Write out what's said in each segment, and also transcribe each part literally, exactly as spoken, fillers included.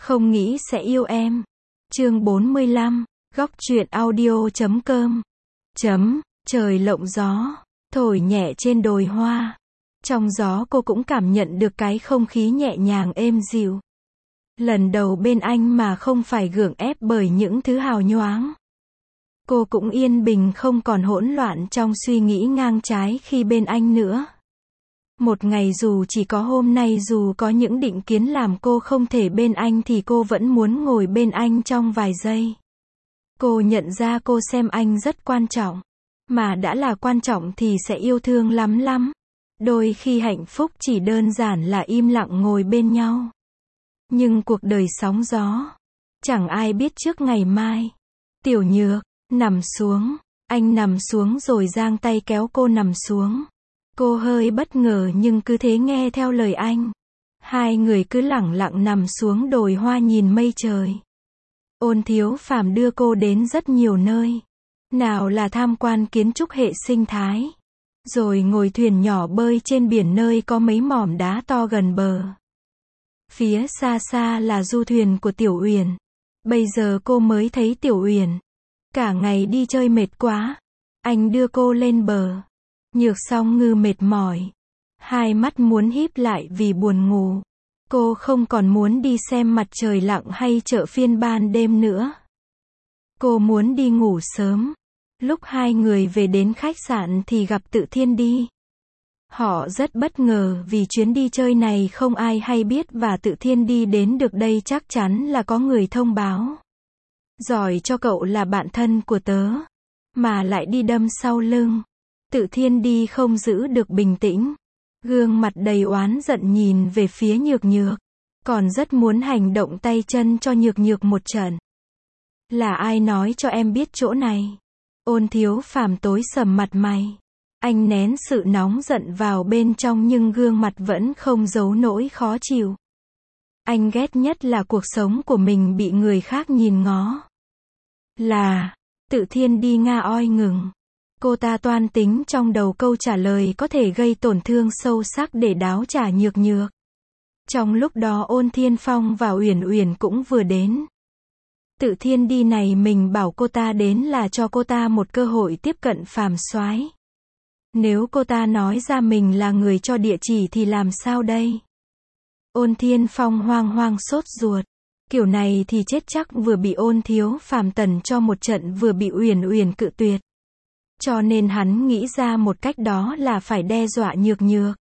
Không nghĩ sẽ yêu em. Chương bốn mươi lăm, góc truyện audio chấm com. Chấm, trời lộng gió, thổi nhẹ trên đồi hoa. Trong gió cô cũng cảm nhận được cái không khí nhẹ nhàng êm dịu. Lần đầu bên anh mà không phải gượng ép bởi những thứ hào nhoáng. Cô cũng yên bình không còn hỗn loạn trong suy nghĩ ngang trái khi bên anh nữa. Một ngày dù chỉ có hôm nay, dù có những định kiến làm cô không thể bên anh thì cô vẫn muốn ngồi bên anh trong vài giây. Cô nhận ra cô xem anh rất quan trọng. Mà đã là quan trọng thì sẽ yêu thương lắm lắm. Đôi khi hạnh phúc chỉ đơn giản là im lặng ngồi bên nhau. Nhưng cuộc đời sóng gió, chẳng ai biết trước ngày mai. Tiểu Nhược, nằm xuống. Anh nằm xuống rồi giang tay kéo cô nằm xuống. Cô hơi bất ngờ nhưng cứ thế nghe theo lời anh. Hai người cứ lẳng lặng nằm xuống đồi hoa nhìn mây trời. Ôn Thiếu Phàm đưa cô đến rất nhiều nơi. Nào là tham quan kiến trúc hệ sinh thái. Rồi ngồi thuyền nhỏ bơi trên biển nơi có mấy mỏm đá to gần bờ. Phía xa xa là du thuyền của Tiểu Uyển. Bây giờ cô mới thấy Tiểu Uyển. Cả ngày đi chơi mệt quá. Anh đưa cô lên bờ. Nhược Song Ngư mệt mỏi. Hai mắt muốn híp lại vì buồn ngủ. Cô không còn muốn đi xem mặt trời lặn hay chợ phiên ban đêm nữa. Cô muốn đi ngủ sớm. Lúc hai người về đến khách sạn thì gặp Tự Thiên Đi. Họ rất bất ngờ vì chuyến đi chơi này không ai hay biết và Tự Thiên Đi đến được đây chắc chắn là có người thông báo. Giỏi cho cậu là bạn thân của tớ. Mà lại đi đâm sau lưng. Tự Thiên Đi không giữ được bình tĩnh. Gương mặt đầy oán giận nhìn về phía Nhược Nhược. Còn rất muốn hành động tay chân cho Nhược Nhược một trận. Là ai nói cho em biết chỗ này? Ôn Thiếu Phàm tối sầm mặt mày. Anh nén sự nóng giận vào bên trong nhưng gương mặt vẫn không giấu nỗi khó chịu. Anh ghét nhất là cuộc sống của mình bị người khác nhìn ngó. Là, Tự Thiên Đi nga oi ngừng. Cô ta toan tính trong đầu câu trả lời có thể gây tổn thương sâu sắc để đáo trả Nhược Nhược. Trong lúc đó Ôn Thiên Phong và Uyển Uyển cũng vừa đến. Tự Thiên Đi này mình bảo cô ta đến là cho cô ta một cơ hội tiếp cận Phàm soái. Nếu cô ta nói ra mình là người cho địa chỉ thì làm sao đây? Ôn Thiên Phong hoang hoang sốt ruột. Kiểu này thì chết chắc, vừa bị Ôn Thiếu Phàm tần cho một trận vừa bị Uyển Uyển cự tuyệt. Cho nên hắn nghĩ ra một cách, đó là phải đe dọa Nhược Nhược.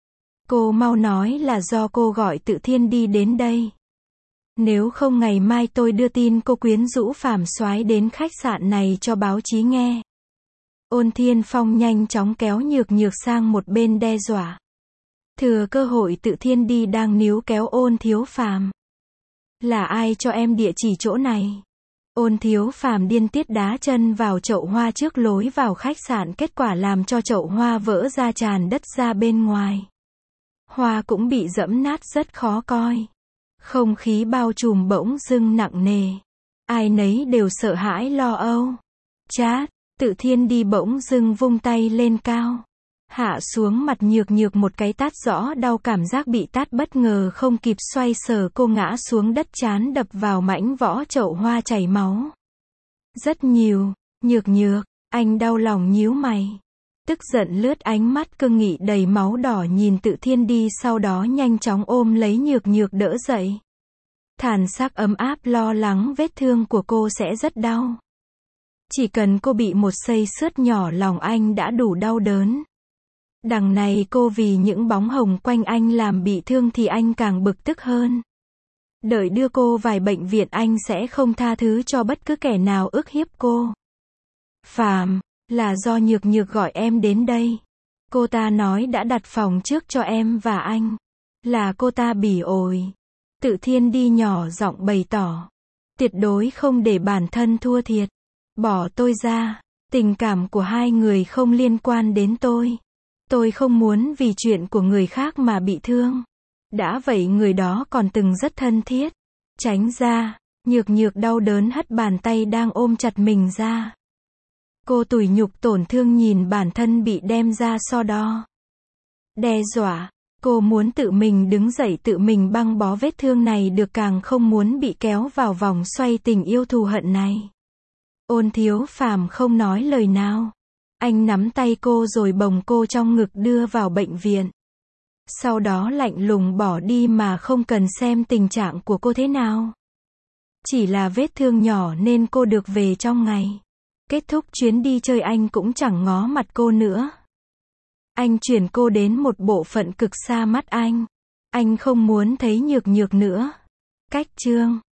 Cô mau nói là do cô gọi Tự Thiên Đi đến đây. Nếu không ngày mai tôi đưa tin cô quyến rũ Phàm soái đến khách sạn này cho báo chí nghe. Ôn Thiên Phong nhanh chóng kéo Nhược Nhược sang một bên đe dọa. Thừa cơ hội Tự Thiên Đi đang níu kéo Ôn Thiếu Phàm. Là ai cho em địa chỉ chỗ này? Ôn Thiếu Phàm điên tiết đá chân vào chậu hoa trước lối vào khách sạn, kết quả làm cho chậu hoa vỡ ra tràn đất ra bên ngoài. Hoa cũng bị dẫm nát rất khó coi. Không khí bao trùm bỗng dưng nặng nề. Ai nấy đều sợ hãi lo âu. Chát, Tự Thiên Đi bỗng dưng vung tay lên cao. Hạ xuống mặt Nhược Nhược một cái tát rõ đau, cảm giác bị tát bất ngờ không kịp xoay sở, cô ngã xuống đất trán đập vào mảnh võ chậu hoa chảy máu. Rất nhiều. Nhược Nhược, anh đau lòng nhíu mày. Tức giận lướt ánh mắt cương nghị đầy máu đỏ nhìn Tự Thiên Đi, sau đó nhanh chóng ôm lấy Nhược Nhược đỡ dậy. Thần sắc ấm áp lo lắng vết thương của cô sẽ rất đau. Chỉ cần cô bị một xây xước nhỏ lòng anh đã đủ đau đớn. Đằng này cô vì những bóng hồng quanh anh làm bị thương thì anh càng bực tức hơn. Đợi đưa cô vài bệnh viện anh sẽ không tha thứ cho bất cứ kẻ nào ức hiếp cô. Phàm, là do Nhược Nhược gọi em đến đây. Cô ta nói đã đặt phòng trước cho em và anh. Là cô ta bỉ ổi. Tự Thiên Đi nhỏ giọng bày tỏ. Tuyệt đối không để bản thân thua thiệt. Bỏ tôi ra. Tình cảm của hai người không liên quan đến tôi. Tôi không muốn vì chuyện của người khác mà bị thương. Đã vậy người đó còn từng rất thân thiết. Tránh ra. Nhược Nhược đau đớn hất bàn tay đang ôm chặt mình ra. Cô tủi nhục tổn thương nhìn bản thân bị đem ra so đo. Đe dọa. Cô muốn tự mình đứng dậy tự mình băng bó vết thương này được, càng không muốn bị kéo vào vòng xoay tình yêu thù hận này. Ôn Thiếu Phàm không nói lời nào. Anh nắm tay cô rồi bồng cô trong ngực đưa vào bệnh viện. Sau đó lạnh lùng bỏ đi mà không cần xem tình trạng của cô thế nào. Chỉ là vết thương nhỏ nên cô được về trong ngày. Kết thúc chuyến đi chơi anh cũng chẳng ngó mặt cô nữa. Anh chuyển cô đến một bộ phận cực xa mắt anh. Anh không muốn thấy Nhược Nhược nữa. Cách chương